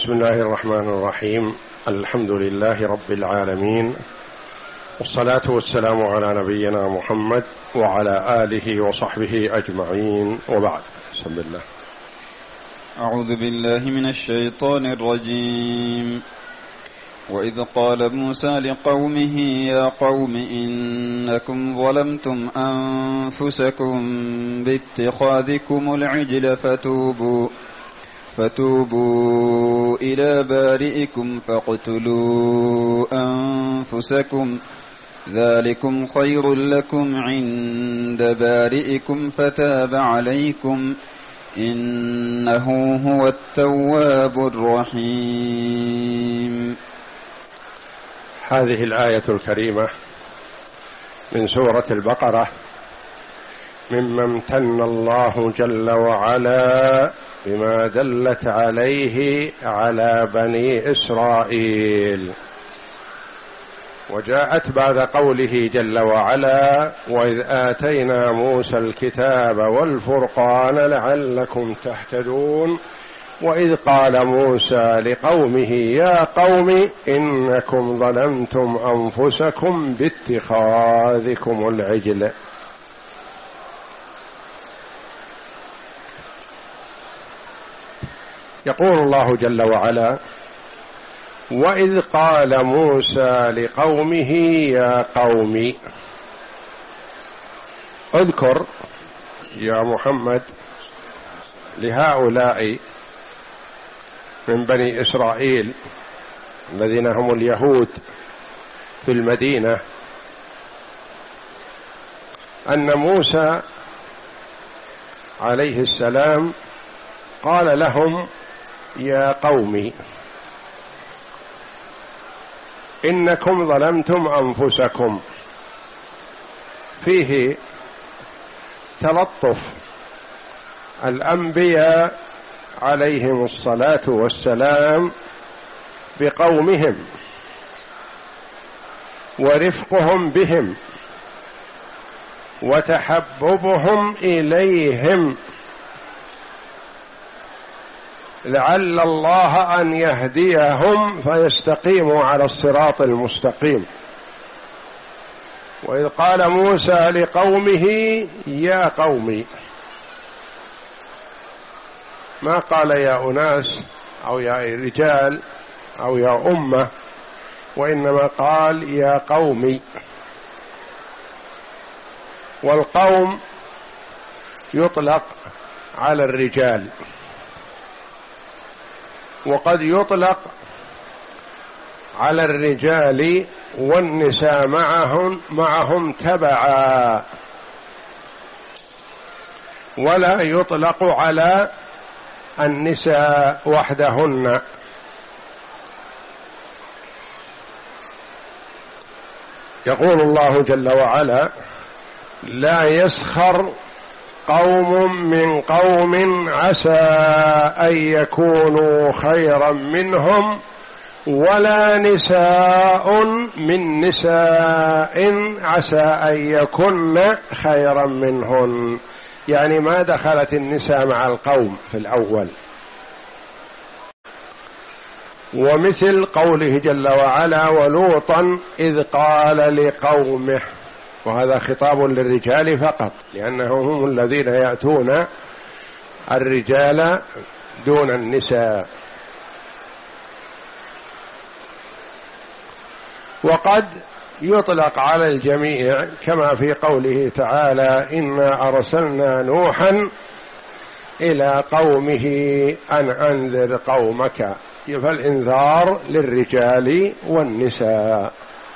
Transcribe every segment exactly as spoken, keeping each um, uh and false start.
بسم الله الرحمن الرحيم. الحمد لله رب العالمين، والصلاة والسلام على نبينا محمد وعلى آله وصحبه أجمعين، وبعد. بسم الله. أعوذ بالله من الشيطان الرجيم. وإذ قال موسى لقومه يا قوم إنكم ظلمتم أنفسكم باتخاذكم العجل فتوبوا فتوبوا إلى بارئكم فاقتلوا أنفسكم ذلكم خير لكم عند بارئكم فتاب عليكم إنه هو التواب الرحيم. هذه الآية الكريمة من سورة البقرة مما امتن الله جل وعلا بما دلت عليه على بني إسرائيل، وجاءت بعد قوله جل وعلا: وإذ آتينا موسى الكتاب والفرقان لعلكم تهتدون. وإذ قال موسى لقومه يا قوم إنكم ظلمتم أنفسكم باتخاذكم العجل. يقول الله جل وعلا: وإذ قال موسى لقومه يا قوم. اذكر يا محمد لهؤلاء من بني إسرائيل الذين هم اليهود في المدينة أن موسى عليه السلام قال لهم يا قوم إنكم ظلمتم أنفسكم، فيه تلطف الأنبياء عليهم الصلاة والسلام بقومهم ورفقهم بهم وتحببهم إليهم، لعل الله أن يهديهم فيستقيموا على الصراط المستقيم. وإذ قال موسى لقومه يا قوم، ما قال يا أناس أو يا رجال أو يا أمة، وإنما قال يا قوم. والقوم يطلق على الرجال، وقد يطلق على الرجال والنساء معهم معهم تبعا، ولا يطلق على النساء وحدهن. يقول الله جل وعلا: لا يسخر قوم من قوم عسى أن يكونوا خيرا منهم ولا نساء من نساء عسى أن يكن خيرا منهن، يعني ما دخلت النساء مع القوم في الأول. ومثل قوله جل وعلا: ولوطا إذ قال لقومه، وهذا خطاب للرجال فقط، لأنهم هم الذين يأتون الرجال دون النساء. وقد يطلق على الجميع كما في قوله تعالى: إنا أرسلنا نوحا إلى قومه أن أنذر قومك، فالإنذار للرجال والنساء.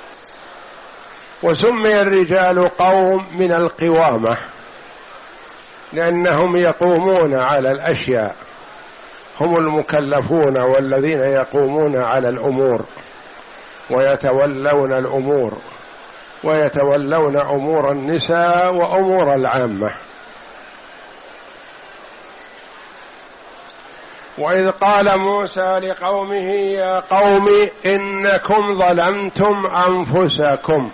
وسمي الرجال قوم من القوامة لأنهم يقومون على الأشياء، هم المكلفون والذين يقومون على الأمور ويتولون الأمور ويتولون أمور النساء وأمور العامة. وإذ قال موسى لقومه يا قوم إنكم ظلمتم أنفسكم.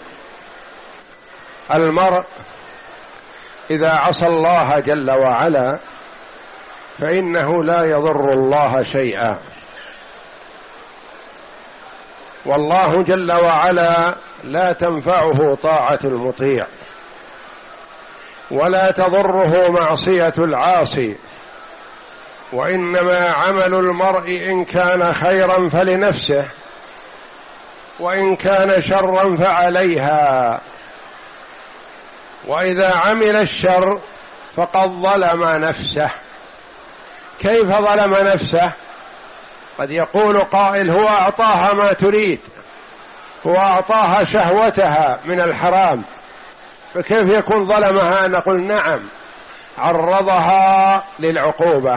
المرء إذا عصى الله جل وعلا فإنه لا يضر الله شيئا، والله جل وعلا لا تنفعه طاعة المطيع ولا تضره معصية العاصي، وإنما عمل المرء إن كان خيرا فلنفسه وإن كان شرا فعليها، وإذا عمل الشر فقد ظلم نفسه. كيف ظلم نفسه؟ قد يقول قائل هو أعطاها ما تريد، هو أعطاها شهوتها من الحرام، فكيف يكون ظلمها؟ نقول نعم، عرضها للعقوبة،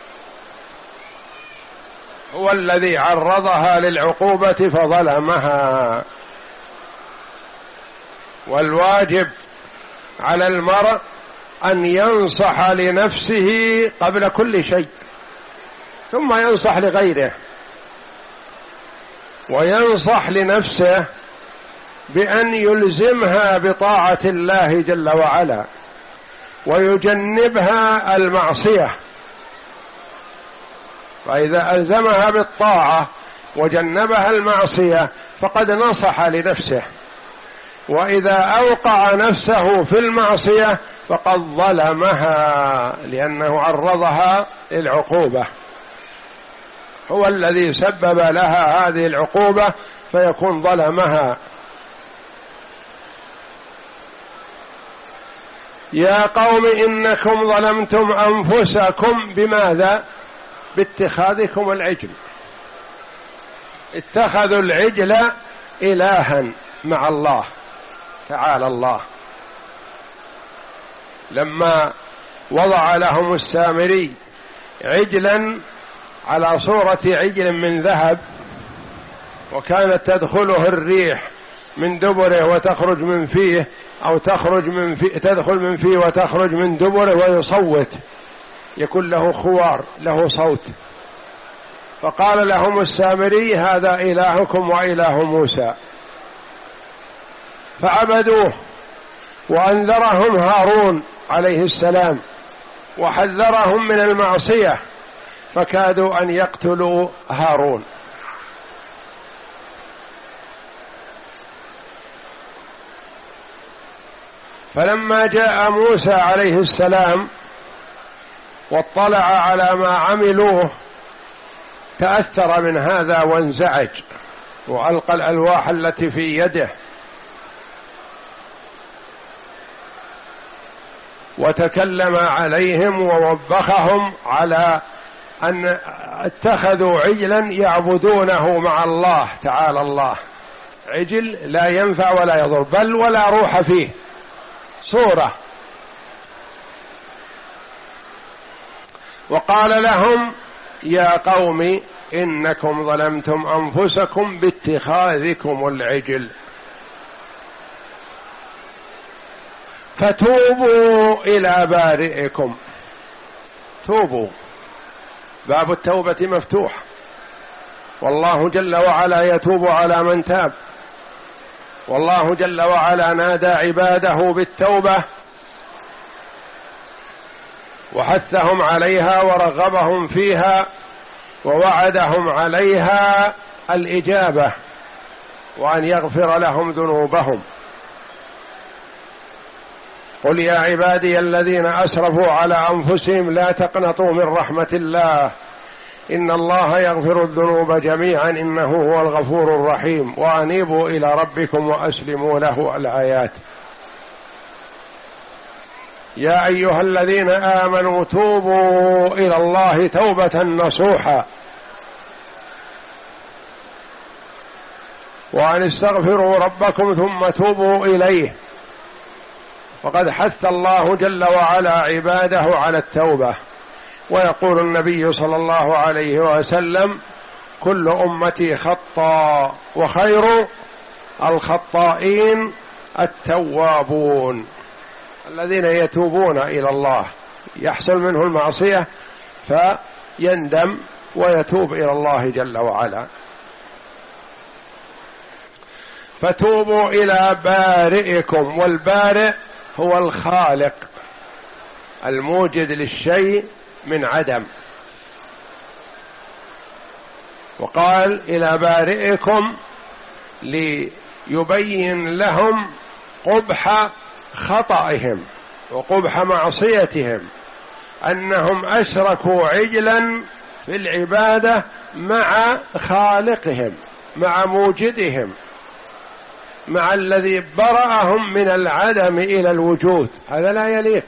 هو الذي عرضها للعقوبة فظلمها. والواجب على المرء أن ينصح لنفسه قبل كل شيء، ثم ينصح لغيره، وينصح لنفسه بأن يلزمها بطاعة الله جل وعلا ويجنبها المعصية، فإذا ألزمها بالطاعة وجنبها المعصية فقد نصح لنفسه، وإذا أوقع نفسه في المعصية فقد ظلمها، لأنه عرضها للعقوبة، هو الذي سبب لها هذه العقوبة فيكون ظلمها. يا قوم إنكم ظلمتم أنفسكم بماذا؟ باتخاذكم العجل، اتخذوا العجل إلها مع الله تعالى الله. لما وضع لهم السامري عجلا على صورة عجل من ذهب، وكانت تدخله الريح من دبره وتخرج من فيه، أو تخرج من فيه تدخل من فيه وتخرج من دبره، ويصوت، يكون له خوار له صوت، فقال لهم السامري هذا إلهكم وإله موسى، فعبدوه. وأنذرهم هارون عليه السلام وحذرهم من المعصية، فكادوا أن يقتلوا هارون. فلما جاء موسى عليه السلام واطلع على ما عملوه تأثر من هذا وانزعج، وألقى الألواح التي في يده وتكلم عليهم ووبخهم على أن اتخذوا عجلا يعبدونه مع الله تعالى الله، عجل لا ينفع ولا يضر، بل ولا روح فيه، صورة. وقال لهم يا قوم إنكم ظلمتم أنفسكم باتخاذكم العجل فتوبوا إلى بارئكم. توبوا، باب التوبة مفتوح، والله جل وعلا يتوب على من تاب، والله جل وعلا نادى عباده بالتوبة وحثهم عليها ورغبهم فيها ووعدهم عليها الإجابة وأن يغفر لهم ذنوبهم. قل يا عبادي الذين أسرفوا على أنفسهم لا تقنطوا من رحمة الله إن الله يغفر الذنوب جميعا إنه هو الغفور الرحيم وأنيبوا إلى ربكم وأسلموا له الآيات. يا أيها الذين آمنوا توبوا إلى الله توبة نصوحا وأن استغفروا ربكم ثم توبوا إليه. وقد حث الله جل وعلا عباده على التوبة، ويقول النبي صلى الله عليه وسلم كل أمتي خطاء وخير الخطائين التوابون، الذين يتوبون إلى الله، يحصل منه المعصية فيندم ويتوب إلى الله جل وعلا. فتوبوا إلى بارئكم، والبارئ هو الخالق الموجد للشيء من عدم. وقال إلى بارئكم ليبين لهم قبح خطئهم وقبح معصيتهم، أنهم أشركوا عجلا في العبادة مع خالقهم، مع موجدهم، مع الذي برأهم من العدم إلى الوجود. هذا لا يليق.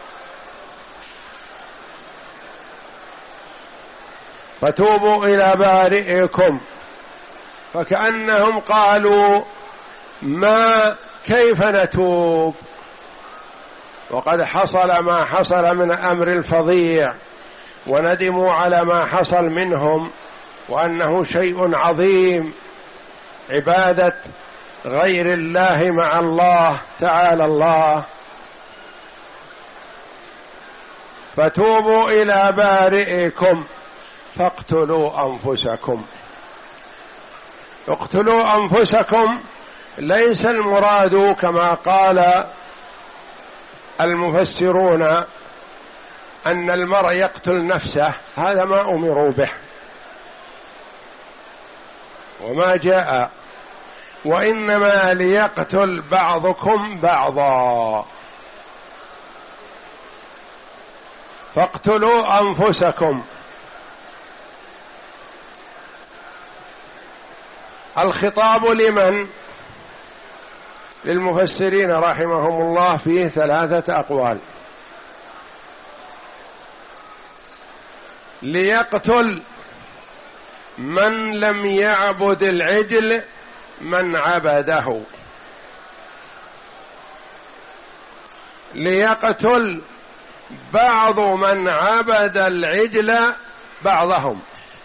فتوبوا إلى بارئكم، فكأنهم قالوا ما كيف نتوب وقد حصل ما حصل من أمر الفظيع، وندموا على ما حصل منهم، وأنه شيء عظيم عبادة غير الله مع الله تعالى الله. فتوبوا إلى بارئكم فاقتلوا أنفسكم. اقتلوا أنفسكم ليس المراد كما قال المفسرون أن المرء يقتل نفسه، هذا ما أمروا به وما جاء، وإنما ليقتل بعضكم بعضا. فاقتلوا أنفسكم. الخطاب لمن؟ للمفسرين رحمهم الله فيه ثلاثة أقوال. ليقتل من لم يعبد العجل من عبده، ليقتل بعض من عبد العجل بعضهم،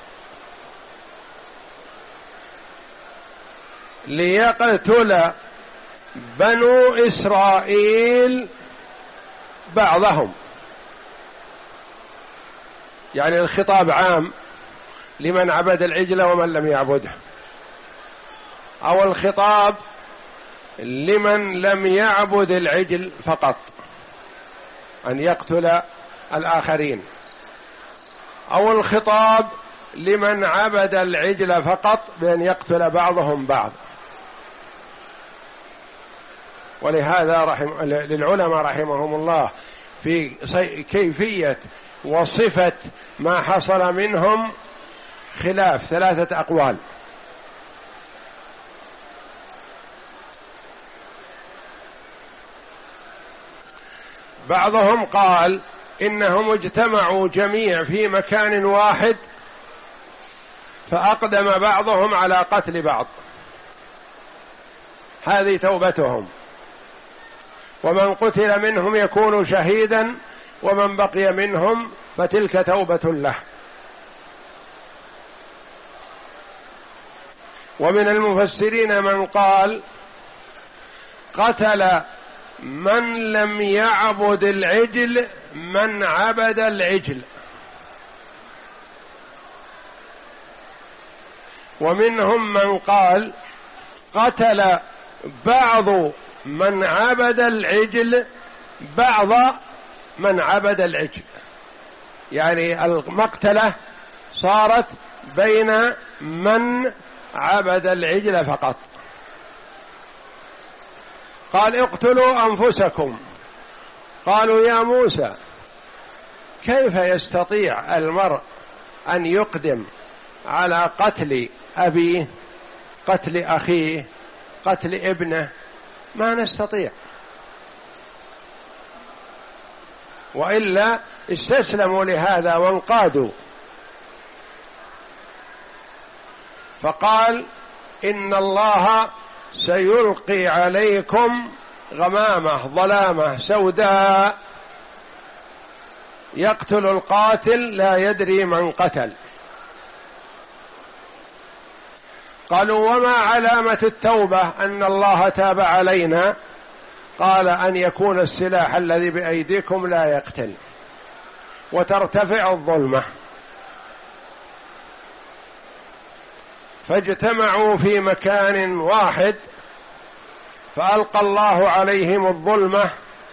ليقتل بنو إسرائيل بعضهم. يعني الخطاب عام لمن عبد العجل ومن لم يعبده، أو الخطاب لمن لم يعبد العجل فقط أن يقتل الآخرين، أو الخطاب لمن عبد العجل فقط بأن يقتل بعضهم بعض. ولهذا رحم للعلماء رحمهم الله في كيفية وصفة ما حصل منهم خلاف، ثلاثة أقوال. بعضهم قال إنهم اجتمعوا جميع في مكان واحد فأقدم بعضهم على قتل بعض، هذه توبتهم، ومن قتل منهم يكون شهيدا، ومن بقي منهم فتلك توبة له. ومن المفسرين من قال قتل من لم يعبد العجل من عبد العجل، ومنهم من قال قتل بعض من عبد العجل بعض من عبد العجل، يعني المقتلة صارت بين من عبد العجل فقط. قال اقتلوا أنفسكم. قالوا يا موسى كيف يستطيع المرء أن يقدم على قتل أبيه، قتل أخيه، قتل ابنه؟ ما نستطيع، وإلا استسلموا لهذا وانقادوا. فقال إن الله سيلقي عليكم غمامة ظلامة سوداء يقتل القاتل لا يدري من قتل. قالوا وما علامة التوبة أن الله تاب علينا؟ قال أن يكون السلاح الذي بأيديكم لا يقتل وترتفع الظلمة. فاجتمعوا في مكان واحد فألقى الله عليهم الظلمة،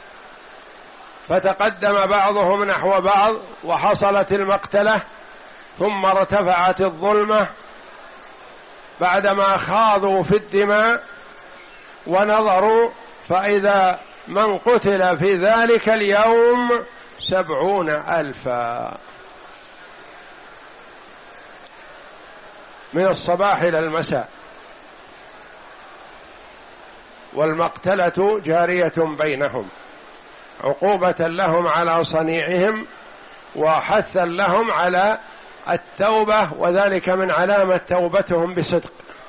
فتقدم بعضهم نحو بعض وحصلت المقتلة، ثم ارتفعت الظلمة بعدما خاضوا في الدماء ونظروا فإذا من قتل في ذلك اليوم سبعون ألفا من الصباح إلى المساء، والمقتلة جارية بينهم عقوبة لهم على صنيعهم وحثا لهم على التوبة، وذلك من علامة توبتهم بصدق.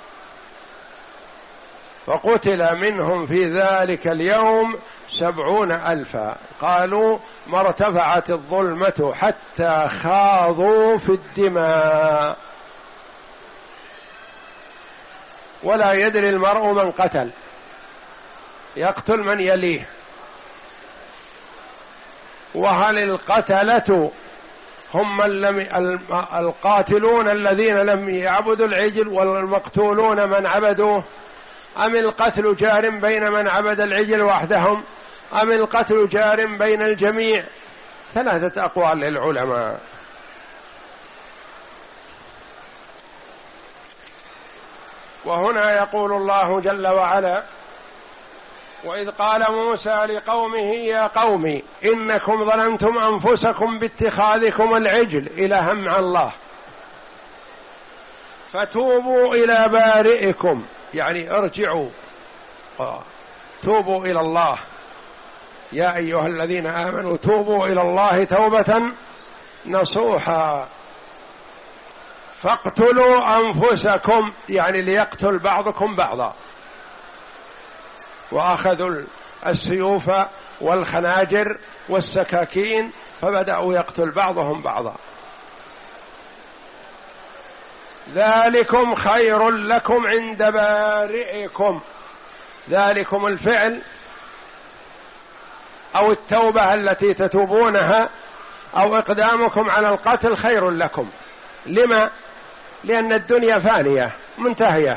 فقتل منهم في ذلك اليوم سبعون ألفا. قالوا ما ارتفعت الظلمة حتى خاضوا في الدماء، ولا يدري المرء من قتل، يقتل من يليه. وهل القتلة هم القاتلون الذين لم يعبدوا العجل والمقتولون من عبدوه، أم القتل جار بين من عبد العجل وحدهم، أم القتل جار بين الجميع؟ ثلاثة أقوال للعلماء. وهنا يقول الله جل وعلا: وإذ قال موسى لقومه يا قوم إنكم ظلمتم أنفسكم باتخاذكم العجل إلها مع الله فتوبوا إلى بارئكم، يعني ارجعوا توبوا إلى الله، يا أيها الذين آمنوا توبوا إلى الله توبة نصوحا فاقتلوا أنفسكم، يعني ليقتل بعضكم بعضا. وأخذوا السيوف والخناجر والسكاكين فبدأوا يقتل بعضهم بعضا. ذلكم خير لكم عند بارئكم، ذلكم الفعل أو التوبة التي تتوبونها أو إقدامكم على القتل خير لكم. لما؟ لأن الدنيا فانية منتهية،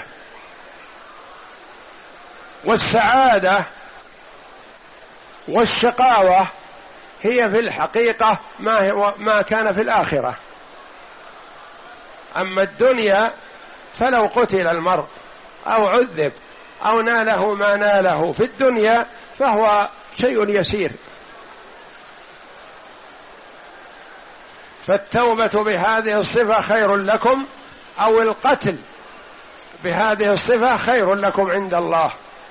والسعادة والشقاوة هي في الحقيقة ما, هو ما كان في الآخرة. أما الدنيا فلو قتل المرء أو عذب أو ناله ما ناله في الدنيا فهو شيء يسير. فالتوبة بهذه الصفة خير لكم، أو القتل بهذه الصفة خير لكم عند الله.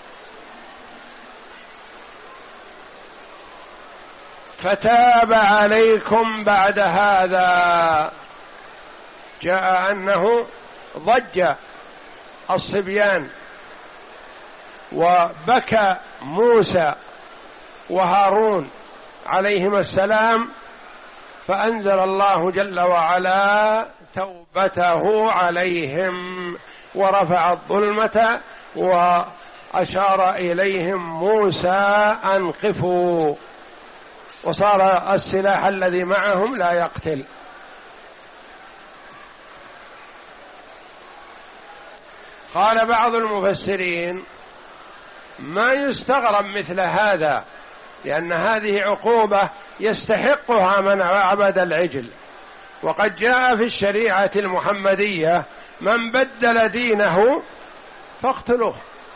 فتاب عليكم بعد هذا. جاء أنه ضج الصبيان وبكى موسى وهارون عليهما السلام، فأنزل الله جل وعلا توبته عليهم ورفع الظلمة وأشار إليهم موسى أن قفوا، وصار السلاح الذي معهم لا يقتل. قال بعض المفسرين ما يستغرب مثل هذا، لأن هذه عقوبة يستحقها من عبد العجل، وقد جاء في الشريعة المحمدية من بدل دينه فاقتلوه،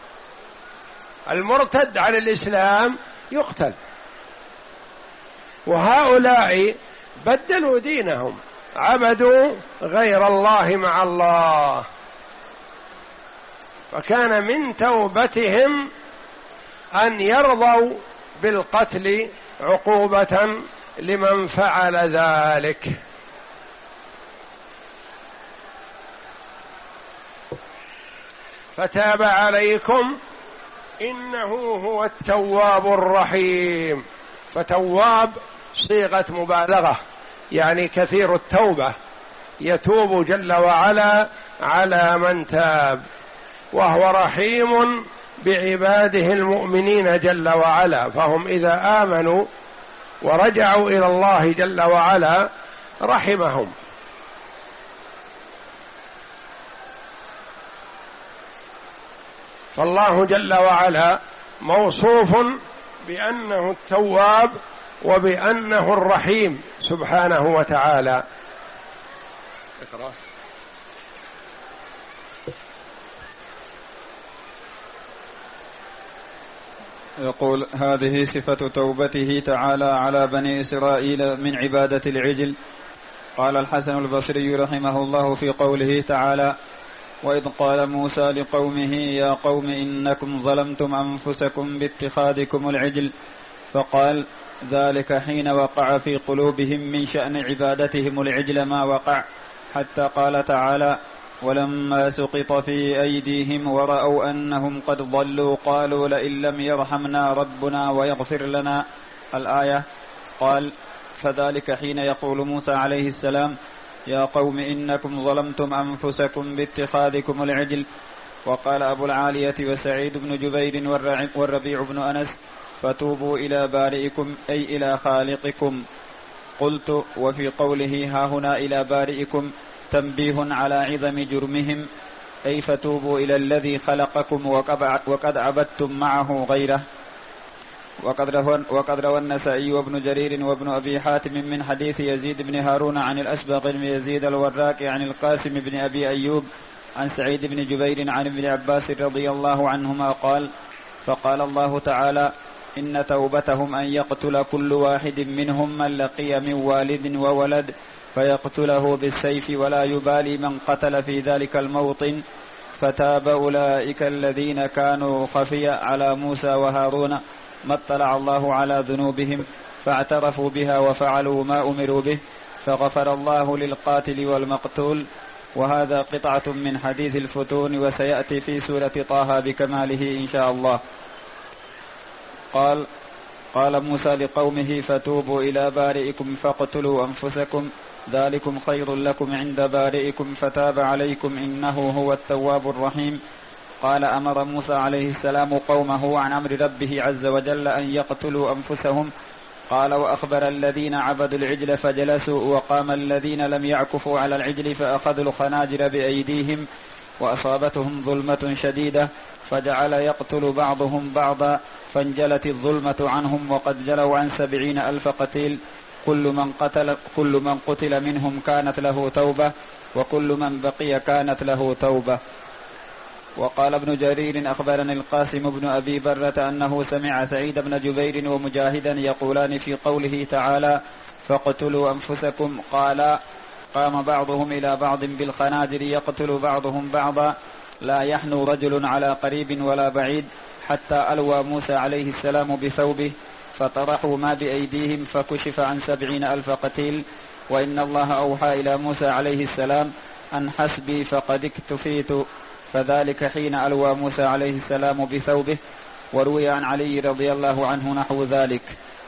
المرتد عن الإسلام يقتل. وهؤلاء بدلوا دينهم، عبدوا غير الله مع الله، فكان من توبتهم أن يرضوا بالقتل عقوبة لمن فعل ذلك. فتاب عليكم إنه هو التواب الرحيم. فتواب صيغة مبالغة، يعني كثير التوبة، يتوب جل وعلا على من تاب، وهو رحيم بعباده المؤمنين جل وعلا، فهم إذا آمنوا ورجعوا إلى الله جل وعلا رحمهم. فالله جل وعلا موصوف بأنه التواب وبأنه الرحيم سبحانه وتعالى. يقول: هذه صفة توبته تعالى على بني إسرائيل من عبادة العجل. قال الحسن البصري رحمه الله في قوله تعالى: وإذ قال موسى لقومه يا قوم إنكم ظلمتم أنفسكم باتخاذكم العجل، فقال: ذلك حين وقع في قلوبهم من شأن عبادتهم العجل ما وقع، حتى قال تعالى: ولما سقط في أيديهم ورأوا أنهم قد ضلوا قالوا لئن لم يرحمنا ربنا ويغفر لنا الآية. قال: فذلك حين يقول موسى عليه السلام: يا قوم إنكم ظلمتم أنفسكم باتخاذكم العجل. وقال أبو العالية وسعيد بن جبير والربيع بن أنس: فتوبوا إلى بارئكم أي إلى خالقكم. قلت: وفي قوله ها هنا إلى بارئكم تنبيه على عظم جرمهم، أي فتوبوا إلى الذي خلقكم وقد عبدتم معه غيره. وقد روى النسائي وابن جرير وابن أبي حاتم من حديث يزيد بن هارون عن الأسبغ بن يزيد الوراق عن القاسم بن أبي أيوب عن سعيد بن جبير عن ابن عباس رضي الله عنهما قال: فقال الله تعالى: إن توبتهم أن يقتل كل واحد منهم من لقي من والد وولد فيقتله بالسيف ولا يبالي من قتل في ذلك الموطن. فتاب أولئك الذين كانوا خفيا على موسى وهارون ما اطلع الله على ذنوبهم فاعترفوا بها وفعلوا ما أمروا به، فغفر الله للقاتل والمقتول. وهذا قطعة من حديث الفتون، وسيأتي في سورة طه بكماله إن شاء الله. قال قال موسى لقومه: فتوبوا إلى بارئكم فاقتلوا أنفسكم ذلكم خير لكم عند بارئكم فتاب عليكم إنه هو التواب الرحيم. قال: أمر موسى عليه السلام قومه عن أمر ربه عز وجل أن يقتلوا أنفسهم. قال: وأخبر الذين عبدوا العجل فجلسوا، وقام الذين لم يعكفوا على العجل فأخذوا الخناجر بأيديهم وأصابتهم ظلمة شديدة فجعل يقتل بعضهم بعضا فانجلت الظلمة عنهم، وقد جلوا عن سبعين ألف قتيل، كل من قتل, كل من قتل منهم كانت له توبة، وكل من بقي كانت له توبة. وقال ابن جرير: أخبرني القاسم بن أبي برة أنه سمع سعيد بن جبير ومجاهدا يقولان في قوله تعالى: فاقتلوا أنفسكم، قال: قام بعضهم إلى بعض بالخناجر يقتل بعضهم بعضا، لا يحنو رجل على قريب ولا بعيد، حتى ألوى موسى عليه السلام بثوبه فطرحوا ما بأيديهم فكشف عن سبعين ألف قتيل. وإن الله أوحى إلى موسى عليه السلام أن حسبي فقد اكتفيت، فذلك حين ألوى موسى عليه السلام بثوبه. وروي عن علي رضي الله عنه نحو ذلك.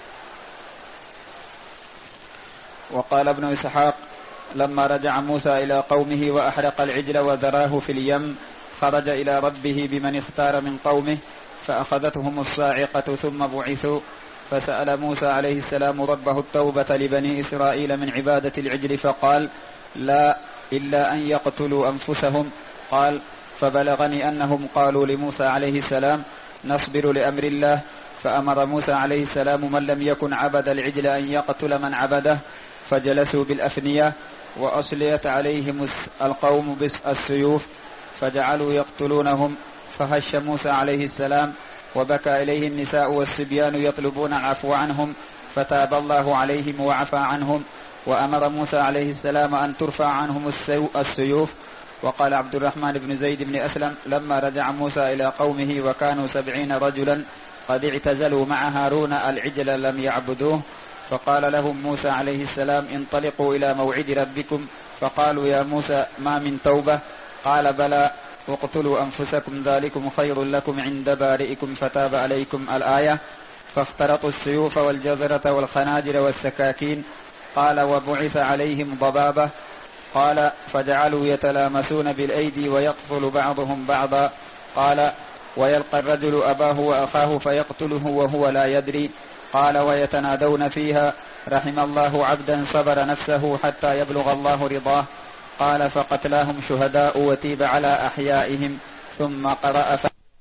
وقال ابن إسحاق: لما رجع موسى إلى قومه وأحرق العجل وذراه في اليم خرج إلى ربه بمن اختار من قومه فأخذتهم الصاعقة ثم بعثوا، فسأل موسى عليه السلام ربه التوبة لبني إسرائيل من عبادة العجل فقال: لا، إلا أن يقتلوا أنفسهم. قال: فبلغني أنهم قالوا لموسى عليه السلام: نصبر لأمر الله. فأمر موسى عليه السلام من لم يكن عبد العجل أن يقتل من عبده، فجلسوا بالأفنية وأصليت عليهم القوم بالسيوف فجعلوا يقتلونهم، فهش موسى عليه السلام وبكى إليه النساء والصبيان يطلبون العفو عنهم، فتاب الله عليهم وعفى عنهم. وأمر موسى عليه السلام أن ترفع عنهم السيوف. وقال عبد الرحمن بن زيد بن أسلم: لما رجع موسى إلى قومه وكانوا سبعين رجلا قد اعتزلوا مع هارون العجل لم يعبدوه، فقال لهم موسى عليه السلام: انطلقوا إلى موعد ربكم. فقالوا: يا موسى ما من توبة؟ قال: بلى، واقتلوا أنفسكم ذلكم خير لكم عند بارئكم فتاب عليكم الآية. فاخترطوا السيوف والجزرة والخناجر والسكاكين. قال: وبعث عليهم ضبابة. قال: فجعلوا يتلامسون بالأيدي ويقتل بعضهم بعضا. قال: ويلقى الرجل أباه وأخاه فيقتله وهو لا يدري. قال: ويتنادون فيها: رحم الله عبدا صبر نفسه حتى يبلغ الله رضاه. قال: فقتلاهم شهداء وتيب على أحيائهم. ثم قرأ: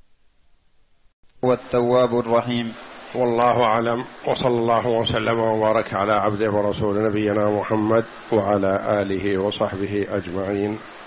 والتواب الرحيم. والله أعلم، وصلى الله وسلم وبارك على عبده ورسول نبينا محمد وعلى آله وصحبه أجمعين.